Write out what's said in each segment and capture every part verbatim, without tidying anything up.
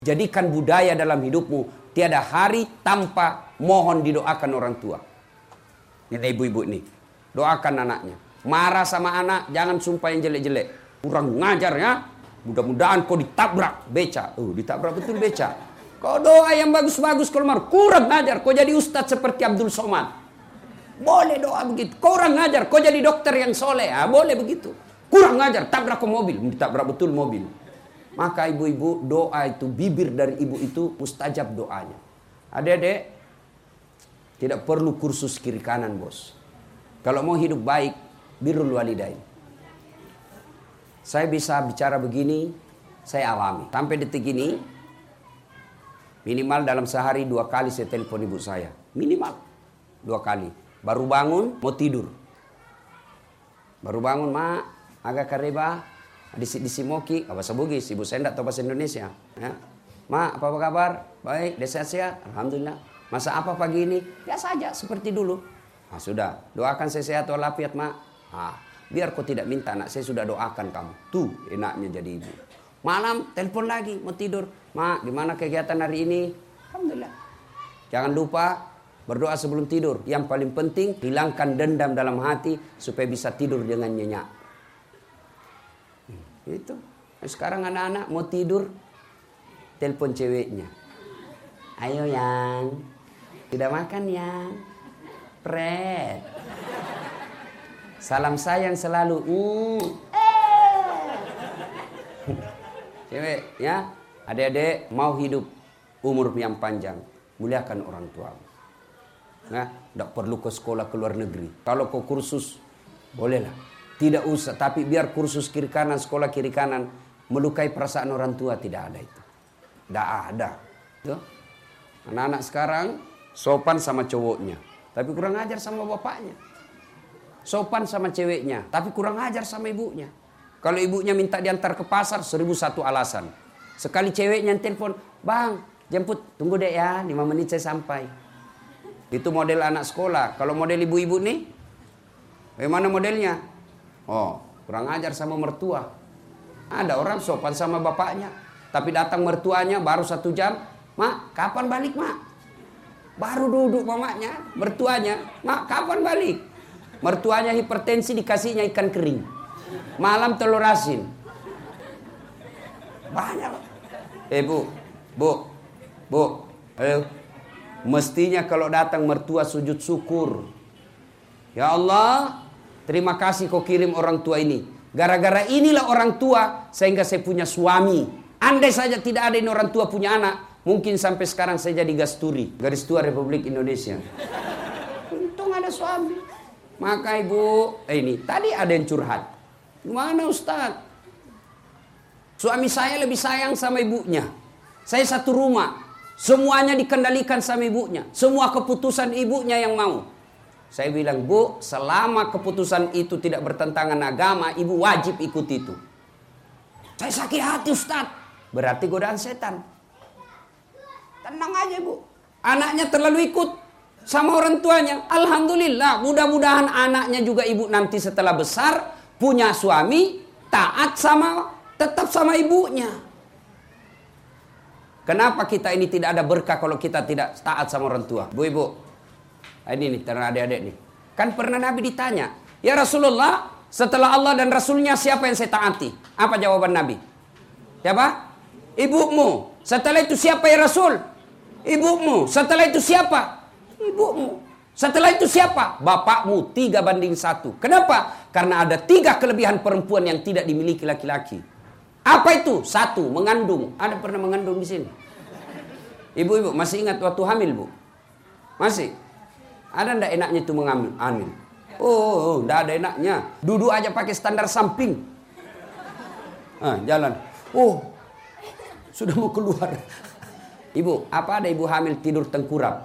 Jadikan budaya dalam hidupmu. Tiada hari tanpa mohon didoakan orang tua. Ini ibu-ibu nih. Doakan anaknya. Marah sama anak, jangan sumpah yang jelek-jelek. Kurang ngajar ya. Mudah-mudahan kau ditabrak beca. Oh, ditabrak betul beca. Kau doa yang bagus-bagus kalau marah. Kurang ngajar. Kau jadi ustadz seperti Abdul Somad. Boleh doa begitu. Kurang ngajar. Kau jadi dokter yang soleh. Ah, boleh begitu. Kurang ngajar. Tabrak ke mobil. Ditabrak betul mobil. Maka ibu-ibu, doa itu, bibir dari ibu itu mustajab doanya. Adik-adik, tidak perlu kursus kiri kanan, bos. Kalau mau hidup baik, birrul walidain. Saya bisa bicara begini, saya alami. Sampai detik ini, minimal dalam sehari dua kali saya telepon ibu saya. Minimal dua kali. Baru bangun, mau tidur. Baru bangun, mak, agak kareba. Di, di Simoki, bahasa Bugis, ibu saya enggak tahu bahasa Indonesia. Ya. Ma, apa, apa kabar? Baik, sehat-sehat? Alhamdulillah. Masa apa pagi ini? Biasa saja, seperti dulu. Nah, sudah, doakan saya sehat walafiat, mak. Nah, biar kau tidak minta, anak saya sudah doakan kamu. Tuh, enaknya jadi ibu. Malam, telepon lagi, mau tidur. Mak, gimana kegiatan hari ini? Alhamdulillah. Jangan lupa berdoa sebelum tidur. Yang paling penting, hilangkan dendam dalam hati supaya bisa tidur dengan nyenyak. Itu. Sekarang anak-anak mau tidur, telepon ceweknya. Ayo yang, sudah makan yang, pret. Salam sayang selalu. Mm. Cewek, ya, adik-adik mau hidup umur yang panjang, muliakan orang tua. Nah, tidak perlu ke sekolah ke luar negeri. Kalau ke kursus, bolehlah. Tidak usah, tapi biar kursus kiri kanan, sekolah kiri kanan, melukai perasaan orang tua, tidak ada itu. Tidak ada. Anak-anak sekarang sopan sama cowoknya, tapi kurang ajar sama bapaknya. Sopan sama ceweknya, tapi kurang ajar sama ibunya. Kalau ibunya minta diantar ke pasar, seribu satu alasan. Sekali ceweknya telepon, bang, jemput, tunggu deh ya, lima menit saya sampai. Itu model anak sekolah. Kalau model ibu-ibu nih, bagaimana modelnya? Oh, kurang ajar sama mertua. Ada orang sopan sama bapaknya, tapi datang mertuanya baru satu jam. Mak, kapan balik, mak? Baru duduk mamanya, mertuanya. Mak, kapan balik? Mertuanya hipertensi, dikasihnya ikan kering. Malam telur asin. Banyak. Eh, bu, bu, bu, ayo. Mestinya kalau datang mertua sujud syukur. Ya Allah, terima kasih kau kirim orang tua ini. Gara-gara inilah orang tua sehingga saya punya suami. Andai saja tidak ada ini orang tua punya anak, mungkin sampai sekarang saya jadi gasturi, garis tua Republik Indonesia. Untung ada suami. Maka ibu, eh ini tadi ada yang curhat. Gimana Ustaz? Suami saya lebih sayang sama ibunya. Saya satu rumah, semuanya dikendalikan sama ibunya. Semua keputusan ibunya yang mau. Saya bilang, bu, selama keputusan itu tidak bertentangan agama, ibu wajib ikut itu. Saya sakit hati Ustaz. Berarti godaan setan. Tenang aja bu. Anaknya terlalu ikut sama orang tuanya. Alhamdulillah, mudah-mudahan anaknya juga ibu nanti setelah besar, punya suami, taat sama, tetap sama ibunya. Kenapa kita ini tidak ada berkah kalau kita tidak taat sama orang tua? Bu, ibu. Ini nih, karena adik-adik nih. Kan pernah Nabi ditanya, ya Rasulullah, setelah Allah dan Rasulnya siapa yang saya taati? Apa jawaban Nabi? Siapa? Ibumu. Setelah itu siapa ya Rasul? Ibumu. Setelah itu siapa? Ibumu. Setelah itu siapa? Bapakmu. Tiga banding satu. Kenapa? Karena ada tiga kelebihan perempuan yang tidak dimiliki laki-laki. Apa itu? Satu, mengandung. Ada pernah mengandung di sini? Ibu-ibu masih ingat waktu hamil, bu? Masih? Ada ndak enaknya itu mengambil hamil? Oh, ndak ada enaknya. Duduk aja pakai standar samping. Ah, jalan. Oh, sudah mau keluar. Ibu, apa ada ibu hamil tidur tengkurap?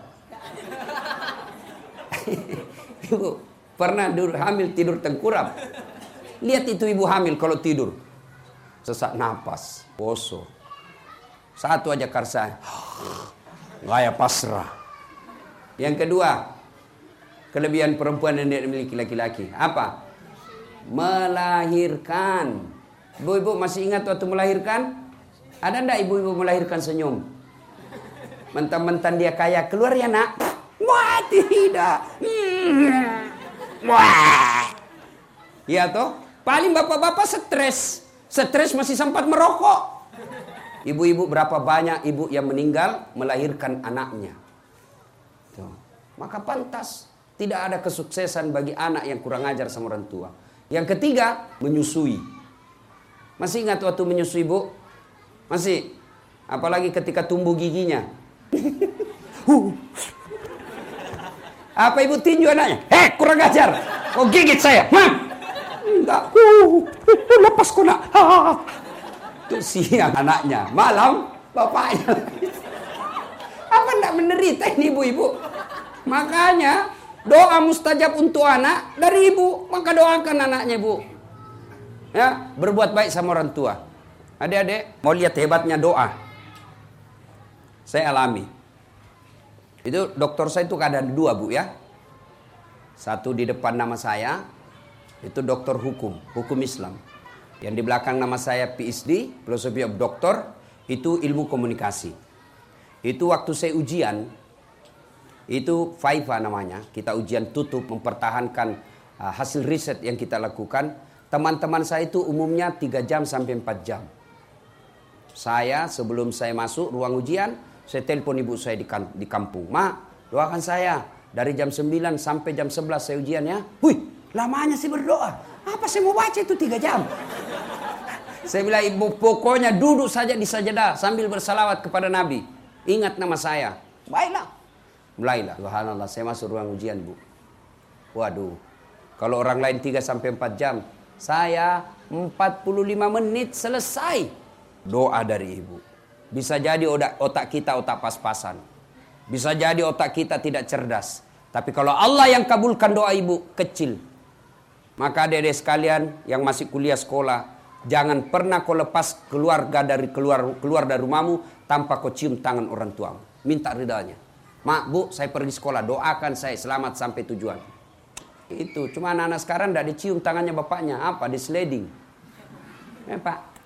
Ibu, pernah tidur hamil tidur tengkurap? Lihat itu ibu hamil kalau tidur. Sesak napas, poso. Satu aja karsa. Gaya pasrah. Yang kedua, kelebihan perempuan yang tidak dimiliki laki-laki. Apa? Melahirkan. Ibu-ibu masih ingat waktu melahirkan? Ada ndak ibu-ibu melahirkan senyum? Mentang-mentang dia kaya, keluar ya nak? Wah, tidak. Wah. Ya toh? Paling bapak-bapak stres. Stres masih sempat merokok. Ibu-ibu berapa banyak ibu yang meninggal melahirkan anaknya. Tuh. Maka pantas tidak ada kesuksesan bagi anak yang kurang ajar sama orang tua. Yang ketiga, menyusui. Masih ingat waktu menyusui, Bu? Masih? Apalagi ketika tumbuh giginya. Apa ibu tinju anaknya? Eh, kurang ajar. Kau gigit saya. Hah? Enggak. Uh, lepas kau nak. Itu siang anaknya. Malam bapaknya. Apa enggak menderita ini ibu-ibu? Makanya doa mustajab untuk anak dari ibu. Maka doakan anaknya, Bu. Ya, berbuat baik sama orang tua. Adik-adik, mau lihat hebatnya doa? Saya alami. Itu dokter saya itu ada dua, Bu, ya. Satu di depan nama saya, itu dokter hukum, hukum Islam. Yang di belakang nama saya P H D, Philosophy of Doctor, itu ilmu komunikasi. Itu waktu saya ujian, itu FIFA namanya, kita ujian tutup mempertahankan uh, hasil riset yang kita lakukan. Teman-teman saya itu umumnya tiga jam sampai empat jam. Saya sebelum saya masuk ruang ujian, saya telepon ibu saya di, kan, di kampung. Ma, doakan saya. Dari jam sembilan sampai jam sebelas saya ujian ya. Wih, lamanya sih berdoa. Apa saya mau baca itu tiga jam? Saya bilang, ibu pokoknya duduk saja di sajadah sambil bersalawat kepada Nabi. Ingat nama saya. Baiklah. Mulailah. Subhanallah, saya masuk ruang ujian, Bu. Waduh. Kalau orang lain tiga sampai empat jam, saya empat puluh lima menit selesai. Doa dari ibu. Bisa jadi otak, otak kita otak pas-pasan. Bisa jadi otak kita tidak cerdas. Tapi kalau Allah yang kabulkan doa ibu, kecil. Maka adik-adik sekalian yang masih kuliah sekolah, jangan pernah kau lepas keluarga dari keluar keluar dari rumahmu tanpa kau cium tangan orang tuamu. Minta ridanya. Mak, Bu, saya pergi sekolah, doakan saya selamat sampai tujuan. Itu, cuma anak-anak sekarang tidak dicium tangannya bapaknya. Apa? Di sliding. Ya, Pak.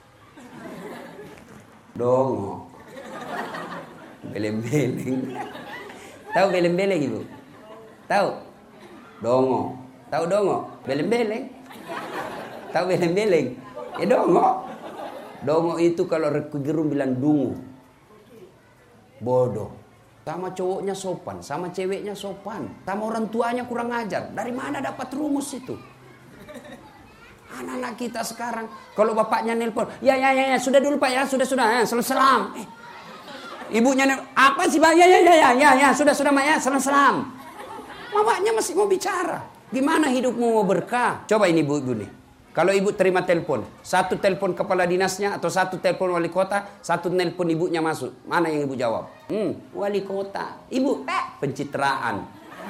Dongo. Beleng-beleng. Tahu beleng-beleng ibu? Tahu? Dongo. Tahu dongo? Beleng-beleng. Tahu beleng-beleng? Ya dongo. Dongo itu kalau Rocky Gerung bilang dungu. Bodoh. Sama cowoknya sopan, sama ceweknya sopan, sama orang tuanya kurang ajar. Dari mana dapat rumus itu? Anak-anak kita sekarang, kalau bapaknya nelpon, ya ya ya, ya sudah dulu Pak ya, sudah sudah, ya, salam salam. Eh, ibunya nelpon, apa sih Pak? Ya ya ya ya ya, ya sudah sudah Mak ya, salam salam. Bapaknya masih mau bicara. Gimana hidupmu mau berkah? Coba ini ibu-ibu nih. Kalau ibu terima telepon, satu telepon kepala dinasnya atau satu telepon wali kota, satu telepon ibunya masuk. Mana yang ibu jawab? Hmm, wali kota. Ibu, eh, pencitraan.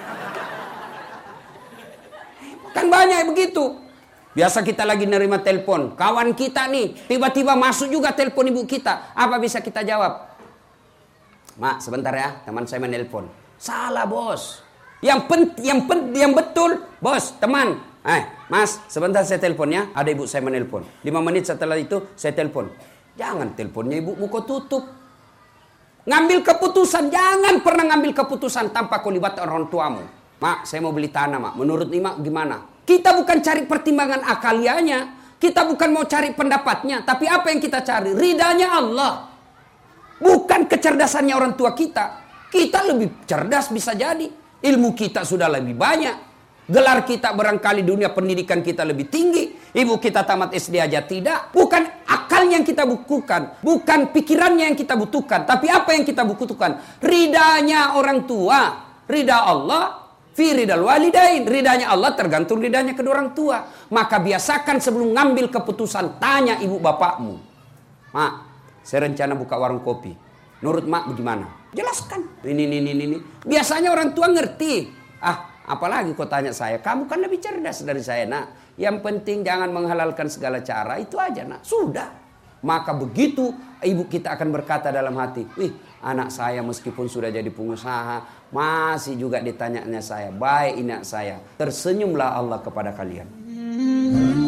Kan banyak begitu. Biasa kita lagi nerima telepon, kawan kita nih, tiba-tiba masuk juga telepon ibu kita. Apa bisa kita jawab? Mak, sebentar ya, teman saya menelpon. Salah, bos. Yang pen, yang pen, yang betul, bos, teman. Eh, Mas, sebentar saya telepon ya. Ada ibu saya menelpon. Lima menit setelah itu saya telepon. Jangan teleponnya ibu kau tutup. Ngambil keputusan, jangan pernah ngambil keputusan tanpa kau libat orang tuamu. Mak, saya mau beli tanah, Mak. Menurut Mak gimana? Kita bukan cari pertimbangan akalianya. Kita bukan mau cari pendapatnya. Tapi apa yang kita cari? Ridanya Allah. Bukan kecerdasannya orang tua kita. Kita lebih cerdas bisa jadi. Ilmu kita sudah lebih banyak. Gelar kita barangkali dunia pendidikan kita lebih tinggi. Ibu kita tamat S D aja tidak. Bukan akal yang kita butuhkan. Bukan pikirannya yang kita butuhkan. Tapi apa yang kita butuhkan? Ridanya orang tua. Rida Allah. Fi ridal walidain. Ridanya Allah tergantung ridanya kedua orang tua. Maka biasakan sebelum ngambil keputusan. Tanya ibu bapakmu. Mak, saya rencana buka warung kopi. Menurut Mak bagaimana? Jelaskan. Ini, ini, ini, ini. Biasanya orang tua ngerti. Ah, apalagi kau tanya saya, kamu kan lebih cerdas dari saya nak. Yang penting jangan menghalalkan segala cara, itu aja nak. Sudah. Maka begitu ibu kita akan berkata dalam hati, wih anak saya meskipun sudah jadi pengusaha, masih juga ditanyanya saya, baik anak saya. Tersenyumlah Allah kepada kalian.